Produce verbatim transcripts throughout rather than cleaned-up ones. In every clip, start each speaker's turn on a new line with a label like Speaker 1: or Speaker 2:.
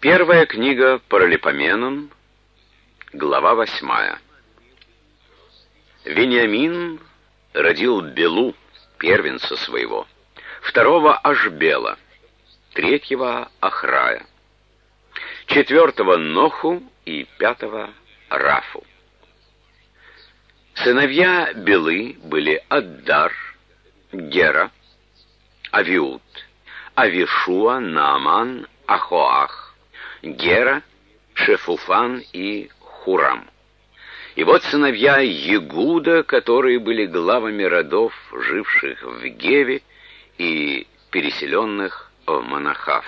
Speaker 1: Первая книга Паралипоменон, глава восьмая. Вениамин родил Белу, первенца своего, второго Ашбела, третьего Ахрая, четвертого Ноху и пятого Рафу. Сыновья Белы были Аддар, Гера, Авиуд, Авишуа, Нааман, Ахоах, Гера, Шефуфан и Хурам. И вот сыновья Егуда, которые были главами родов, живших в Геве и переселенных в Манахав.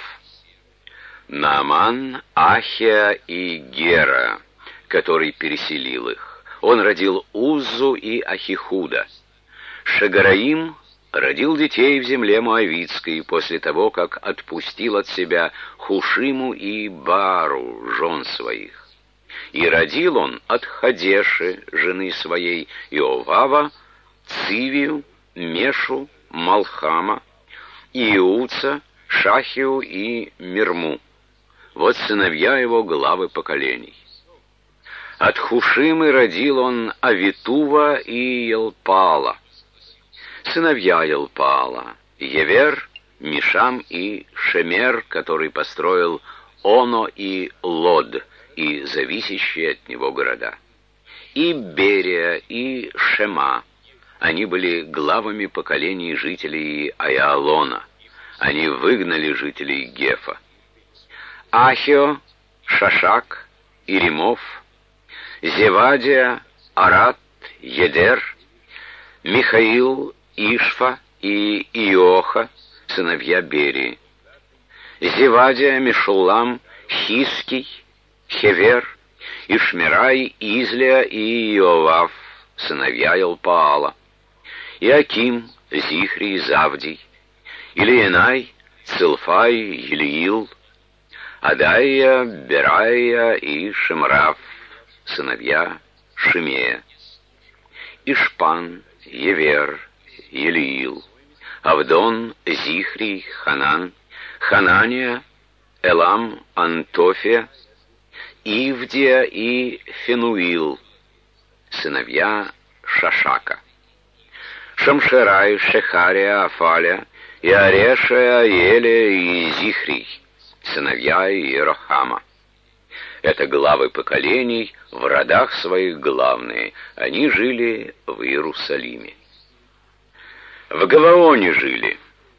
Speaker 1: Нааман, Ахия и Гера, который переселил их. Он родил Уззу и Ахихуда. Шагараим родил детей в земле Моавитской после того, как отпустил от себя Хушиму и Баару, жен своих. И родил он от Хадеши, жены своей, Иовава, Цивию, Мешу, Малхама, Иуца, Шахию и Мирму. Вот сыновья его, главы поколений. От Хушимы родил он Авитува и Елпаала. Сыновья Елпаала: Евер, Мишам и Шемер, который построил Оно и Лод и зависящие от него города. И Берия, и Шема. Они были главами поколений жителей Аялона. Они выгнали жителей Гефа. Ахио, Шашак, Иримов, Зевадия, Арат, Едер, Михаил, Ишфа и Иоха, сыновья Берии. Зевадия, Мешулам, Хиский, Хевер, Ишмирай, Излия и Иовав, сыновья Елпаала. Иаким, Зихри, Завдий, Илиенай, Цилфай, Елиил, Адая, Берая и Шемрав, сыновья Шимея. Ишпан, Евер, Елиил, Авдон, Зихри, Ханан, Ханания, Элам, Антофия, Ивдия и Фенуил, сыновья Шашака. Шамшерай, Шехария, Афаля, и Ареша, Елия и Зихрий, сыновья Иерохама. Это главы поколений, в родах своих главные. Они жили в Иерусалиме. В Гаваоне жили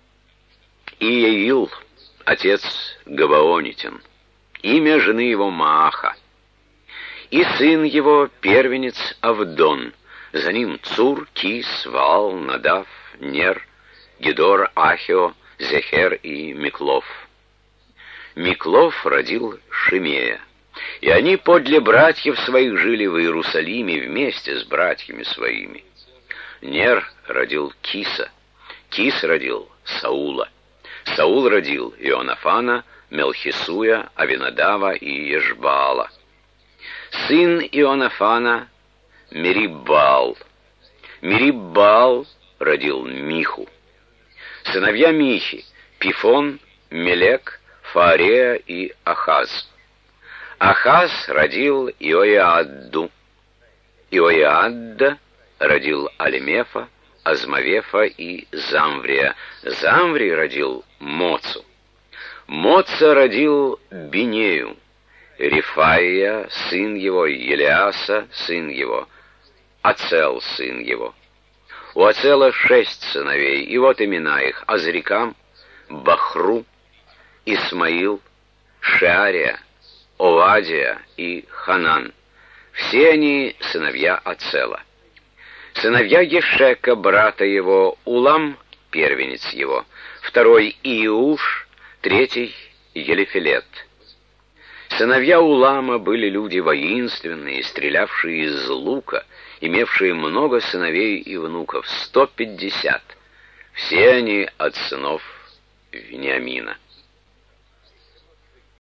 Speaker 1: Иеил, отец Гаваонитин, имя жены его Мааха, и сын его первенец Авдон, за ним Цур, Кис, Ваал, Надав, Нер, Гедор, Ахио, Зехер и Миклов. Миклов родил Шимея, и они подле братьев своих жили в Иерусалиме вместе с братьями своими. Нер родил Киса, Кис родил Саула, Саул родил Ионафана, Мелхисуя, Авинадава и Ешбаала. Сын Ионафана — Мериббаал. Мериббаал родил Миху. Сыновья Михи — Пифон, Мелек, Фаарея и Ахаз. Ахаз родил Иоиадду. Иоиадда родил Алимефа, Азмавефа и Замврия. Замврий родил Моцу. Моца родил Бинею. Рифаия, сын его, Елиаса, сын его, Ацел, сын его. У Ацела шесть сыновей, и вот имена их: Азрикам, Бахру, Исмаил, Шеария, Овадия и Ханан. Все они сыновья Ацела. Сыновья Ешека, брата его, Улам, первенец его, второй Иуш, третий Елифелет. Сыновья Улама были люди воинственные, стрелявшие из лука, имевшие много сыновей и внуков, сто пятьдесят. Все они от сынов Вениамина.